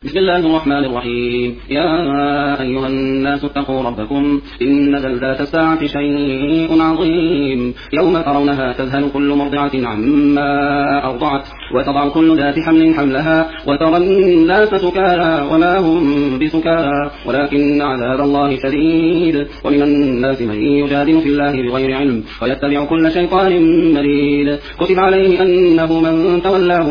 بسم الله الرحمن الرحيم. يا أيها الناس اتقوا ربكم إن زلزلة الساعة شيء عظيم، يوم ترونها تذهل كل مرضعة عما أرضعت وتضع كل ذات حمل حملها وترى الناس سكارى وما هم بسكارى ولكن عذاب الله شديد. ومن الناس من يجادل في الله بغير علم ويتبع كل شيطان مريد. كتب عليه أنه من تولاه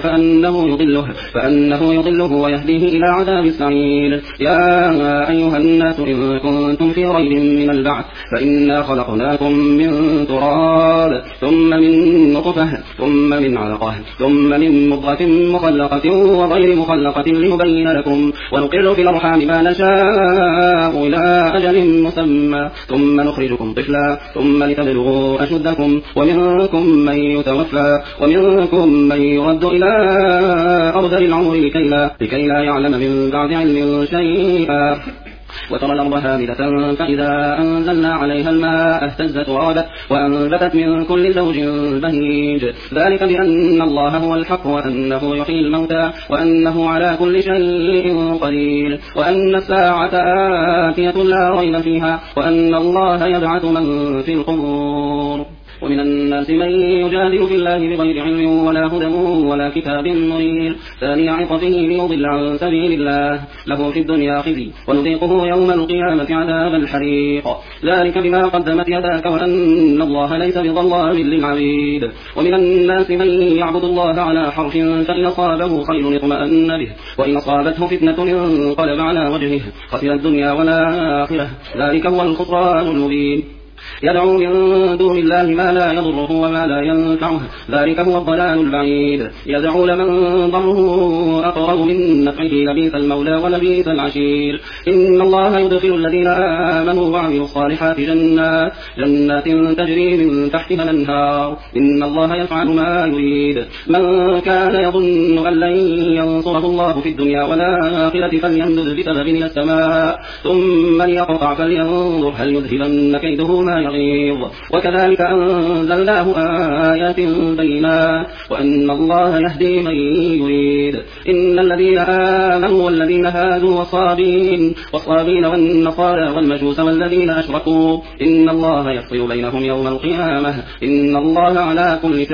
فأنه يضله ويهديه إلى عذاب السعير. يا أيها الناس إن كنتم في ريب من البعث فإنا خلقناكم من تراب ثم من نطفة ثم من علقة ثم من مضغة مخلقة وغير مخلقة لنبين لكم ونقر في الأرحام ما نشاء إلى أجل مسمى ثم نخرجكم طفلا ثم لتبلغوا أشدكم ومنكم من يتوفى ومنكم من يرد إلى أرذل العمر لكي لا يعلم من بعد علم شيئا. وترى الأرض هامدة فإذا أنزلنا عليها الماء اهتزت وربت وأنبتت من كل زوج بهيج. ذلك بأن الله هو الحق وأنه يحيي الموتى وأنه على كل شيء قدير وأن الساعة آتية لا ريب فيها وأن الله يبعث من في القبور. ومن الناس من يجادل في الله بغير علم ولا هدى ولا كتاب منير. ثاني عطفه ليضل عن سبيل الله له في الدنيا خزي ونذيقه يوم القيامة عذاب الحريق. ذلك بما قدمت يداك وأن الله ليس بظلام للعبيد. ومن الناس من يعبد الله على حرف فإن أصابه خير اطمأن به وإن أصابته فتنة انقلب على وجهه خسر الدنيا والآخرة. ذلك هو الخسران المبين. يدعو من دون الله ما لا يضره وما لا ينفعه ذلك هو الضلال البعيد. يدعو لمن ضره أقرب من نفعه لبيث المولى ولبيث العشير. إن الله يدخل الذين آمنوا وعملوا الصالحات جنات تجري من تحتها الأنهار. إن الله يفعل ما يريد. من كان يظن أن لن ينصره الله في الدنيا والآخرة فليمدد بسبب إلى السماء ثم ليقطع فلينظر هل يذهبن كيده ما يغيظ. وكذلك أنزلناه آيات بينات وأن الله يهدي من يريد. إن الذين آمنوا والذين هادوا والصابين والنصارى والمجوس والذين أشركوا إن الله يفصل بينهم يوم القيامة إن الله على كل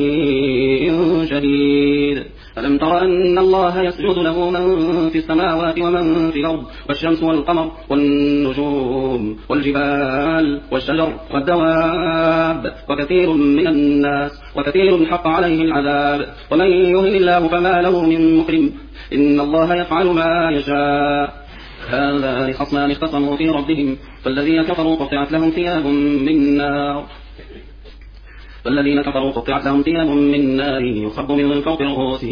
شيء شهيد. ألم تر أن الله يسجد له من في السماوات ومن في الأرض والشمس والقمر والنجوم والجبال والشجر والدواب وكثير حق عليه العذاب. ومن يهن الله فما له من مكرم إن الله يفعل ما يشاء. هذان خصمان اختصموا في ربهم فالذين كفروا قطعت لهم ثياب من نار يصب من فوق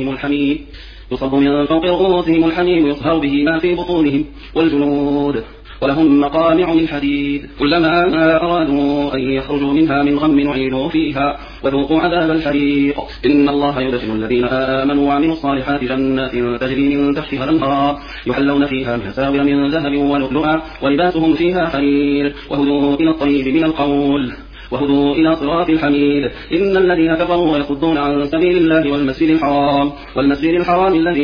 رؤوسهم الحميم يصهر به ما في بطونهم والجلود ولهم مقامع من حديد كلما أرادوا أن يخرجوا منها من غم أعيدوا فيها وذوقوا عذاب الحريق. إن الله يدخل الذين آمنوا وعملوا الصالحات جنات تجري من تحتها الأنهار يحلون فيها من أساور من ذهب ولؤلؤا ولباسهم فيها حرير وهدوا إلى الطيب من القول وهدوا إلى صراط الحميد. إن الذين كفروا ويصدون عن سبيل الله والمسجد الحرام الذي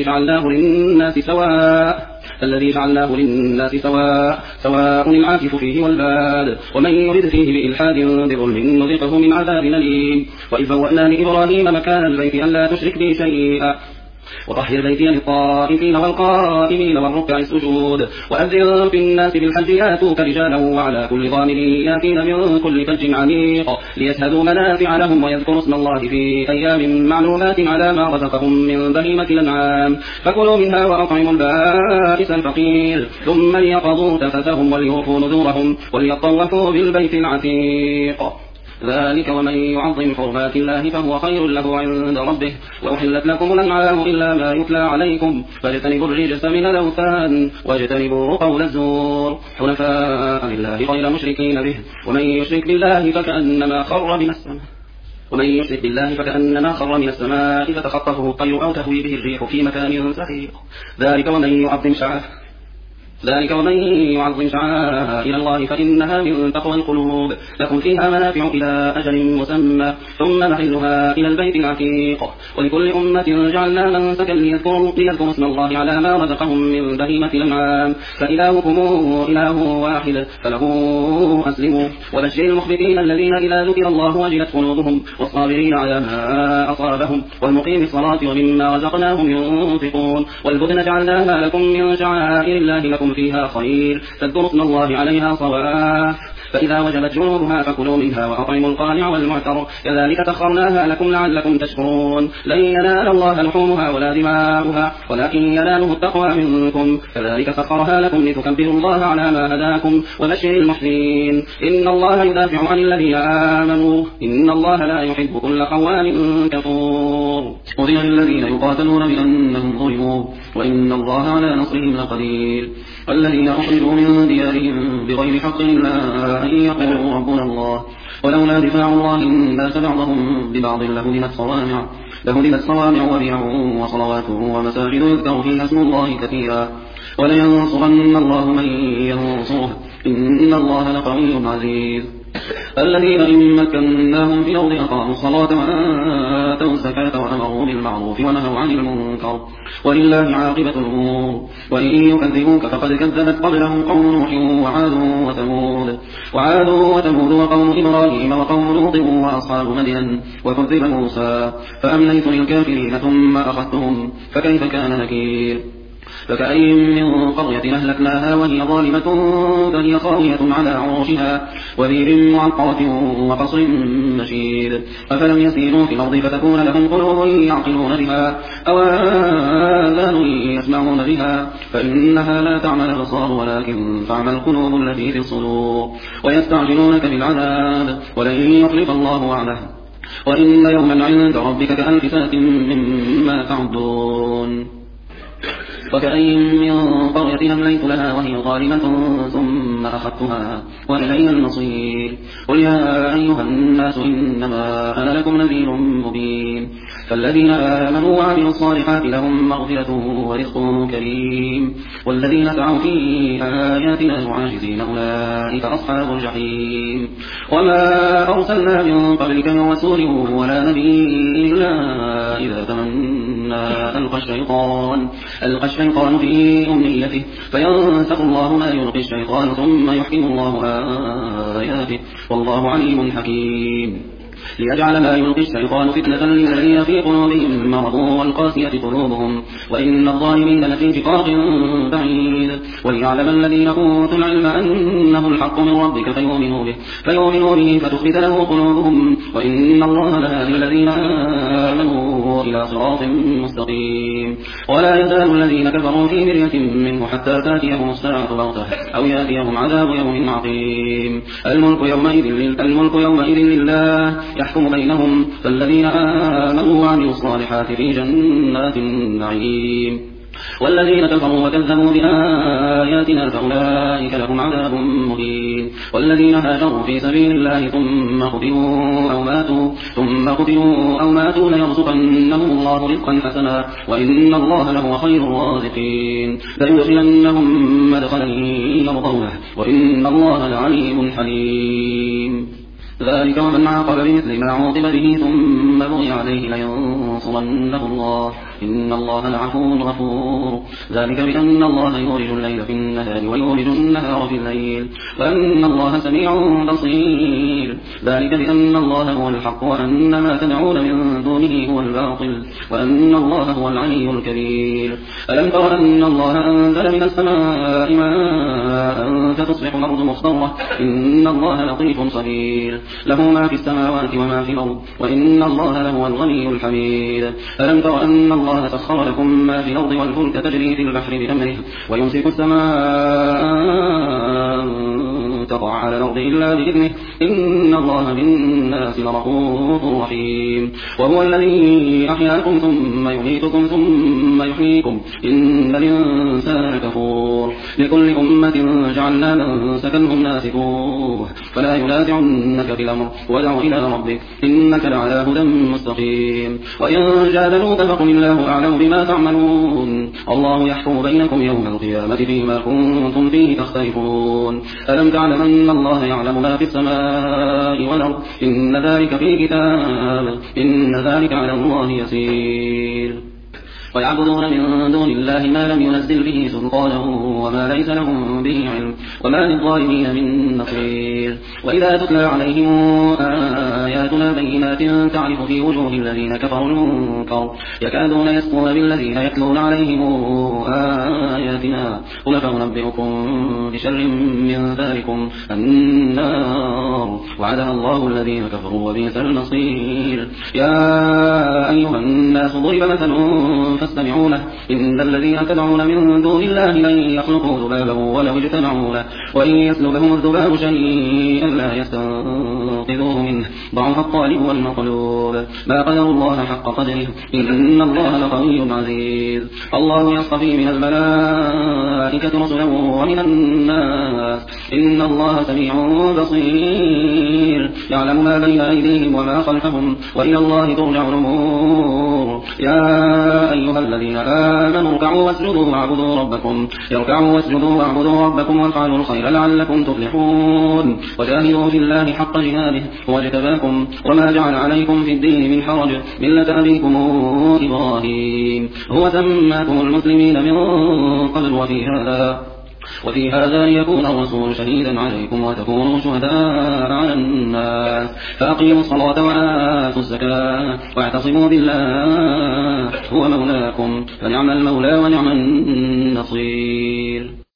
جعلناه للناس سواء العاكف فيه والباد ومن يرد فيه بإلحاد بظلم نذقه من عذاب أليم. وإذ بوأنا لإبراهيم مكان البيت ألا تشرك بي شيئا وطهر بيتي للطائفين والقائمين والركع السجود. وأذن في الناس بالحج ياتوك رجالا وعلى كل ضامر ياتين من كل فج عميق ليشهدوا منافع لهم ويذكروا اسم الله في أيام معلومات على ما رزقهم من بهيمة الأنعام فكلوا منها وأطعموا البائس الفقير ثم ليقضوا تفثهم وليوفوا نذورهم وليطوفوا بالبيت العتيق. ذلك ومن يعظم حرمات الله فهو خير له عند ربه. وأحلت لكم الأنعام إلا ما يتلى عليكم فاجتنبوا الرجس من الأوثان واجتنبوا قول الزور حنفاء لله غير مشركين به. ومن يشرك بالله فكأنما خر من السماء فتخطفه الطير أو تهوي به الريح في مكان سحيق. ذلك ومن يعظم ذلك ومن يعظم شعائر الله فإنها من تقوى القلوب. لكم فيها منافع إلى أجل مسمى ثم محلها إلى البيت العتيق. ولكل أمة جعلنا منسكا ليذكروا اسم الله على ما رزقهم من بهيمة الأنعام فإلهكم إله واحد فله أسلموا. وبشر المخبتين الذين إذا ذكر الله وجلت قلوبهم والصابرين على ما أصابهم والمقيم الصلاة ومما رزقناهم ينفقون. والبدن جعلناها لكم من شعائر الله لكم فيها خير فاذكروا اسم الله عليها صواف فإذا وجبت جنوبها فكلوا منها وأطعموا القانع والمعتر كذلك سخرناها لكم لعلكم تشكرون. لن ينال الله لحومها ولا دماؤها ولكن يناله التقوى منكم كذلك سخرها لكم لتكبروا الله على ما هداكم وبشر المحسنين. إن الله يدافع عن الذين آمنوا إن الله لا يحب كل خوان كفور. أذن الذين يقاتلون بأنهم ظلموا وإن الله على نصرهم لقدير. والذين أخرجوا من ديارهم بغير حق إلا أن يقولوا ربنا الله ولولا دفاع الله الناس بعضهم ببعض لهدمت صوامع وبيع وصلوات ومساجد يذكر فيها اسم الله كثيرا ولينصرن الله من ينصره إن الله لقوي عزيز. الذين إن مكناهم في الأرض أقاموا الصلاة وآتوا الزكاة وأمروا بالمعروف ونهوا عن المنكر ولله عاقبة الأمور. وإن يكذبوك فقد كذبت قبلهم قوم نوح وعاد وثمود وقوم إبراهيم وقوم لوط وأصحاب مدين وكذب موسى فأمليت للكافرين ثم أخذتهم فكيف كان نكير. فكأي من قرية أهلكناها وهي ظالمة فهي خاوية على عروشها وبئر معطلة وقصر مشيد. أفلم يسيروا في الأرض فتكون لهم قلوب يعقلون بها أو آذان يسمعون بها فإنها لا تعمى الأبصار ولكن تعمى القلوب التي في الصدور. ويستعجلونك بالعذاب ولن يخلف الله وعده وإن يوما عند ربك كألف سنة مما تعدون. وكأي من قرية أمليت لها وهي ظالمة ثم أخذتها وإلي المصير. قل يا أيها الناس إنما أنا لكم نذير مبين. فالذين آمنوا وعملوا الصالحات لهم مغفرة ورزق كريم والذين سعوا في آياتنا معاجزين أولئك أصحاب الجحيم. وما أرسلنا من قبلك من رسول ولا نبي إلا إذا تمنى ألقى الشيطان في أمنيته فينسخ الله ما يلقي الشيطان ثم يحكم الله آياته والله عليم حكيم. ليجعل ما يلقي الشيطان فتنة للذين في قلوبهم مرض والقاسية قلوبهم وإن الظالمين لفي شقاق بعيد. وليعلم الذين أوتوا العلم أنه الحق من ربك فيؤمنوا به فتخبت له قلوبهم وإن الله لهادي الذين آمنوا إلى صراط مستقيم. ولا يزال الذين كفروا في مرية منه حتى تأتيهم الساعة بغتة أو يأتيهم عذاب يوم عقيم. الملك يومئذ لله يحكم بينهم فالذين آمنوا وعملوا الصالحات في جنات النعيم. والذين كفروا وكذبوا بآياتنا فأولئك لهم عذاب مهين. والذين هاجروا في سبيل الله ثم قتلوا أو ماتوا ليرزقنهم الله رزقا حسنا وإن الله لهو خير الرازقين. ليدخلنهم مدخلا يرضونه وإن الله لعليم حليم. ذلك ومن عاقب بمثل ما عوقب به ثم بغي عليه لينصرنه الله إن الله لعفو غفور. ذلك بأن الله يولج الليل في النهار ويولج النهار في الليل وأن الله سميع بصير. ذلك بأن الله هو الحق وأن ما تدعون من دونه هو الباطل وأن الله هو العلي الكبير. ألم تر أن الله أنزل من السماء ماء فتصبح الأرض مخضرة إن الله لطيف خبير. له ما في السماوات وما في الأرض وإن الله لهو الغني الحميد. ألم تر أن الله سخر لكم ما في الأرض والفلك تجري في البحر بأمره ويمسك السماء تقع على الأرض إلا بإذنه إن الله بالناس لرؤوف رحيم وهو الذي أحياكم ثم يميتكم ثم يحييكم إن الإنسان كفور لكل أمة جعلنا منسكا هم ناسكوه فلا ينازعنك في الأمر وادع إلى ربك إنك لعلى هدى مستقيم وإن جادلوك فقل الله أعلم بما تعملون الله يحكم بينكم يوم القيامة فيما كنتم فيه تختلفون ألم تعلم أن الله يعلم ما في السماء والأرض إن ذلك في كتاب إن ذلك على الله يسير ويعبدون من دون الله ما لم ينزل به سلطانه وما ليس لهم به علم وما للظالمين من نصير وإذا تتلى عليهم آياتنا بينات تعرف في وجوه الذين كفروا المنكر يكادون يسقون بالذين يتلون عليهم آياتنا قل فأنبئكم بشر من ذلكم النار وعدها الله الذين كفروا وبئس المصير يا أيها الناس ضرب مثل فاستمعوا له إن الذين تدعون من دون الله لن يخلقوا ذبابا ولو اجتمعوا له وإن يسلبهم الذباب شيئا لا يستنقذوه منه ضعف الطالب والمطلوب ما قدر الله حق قدره إن الله لقوي عزيز الله يصطفي من الملائكة رسلا ومن الناس إن الله سميع بصير يعلم ما بين أيديهم وما خلفهم وإلى الله ترجع الأمور يا أيها الذين آمنوا اركعوا واسجدوا واعبدوا ربكم وافعلوا الخير لعلكم تفلحون وجاهدوا في الله حق جهاده هو اجتباكم وما جعل عليكم في الدين من حرج ملة أبيكم إبراهيم هو سماكم المسلمين من قبل وفي هذا ليكون الرسول شهيدا عليكم وتكونوا شهداء على الناس فأقيموا الصلاة وآتوا الزكاة واعتصموا بالله هو مولاكم فنعم المولى ونعم النصير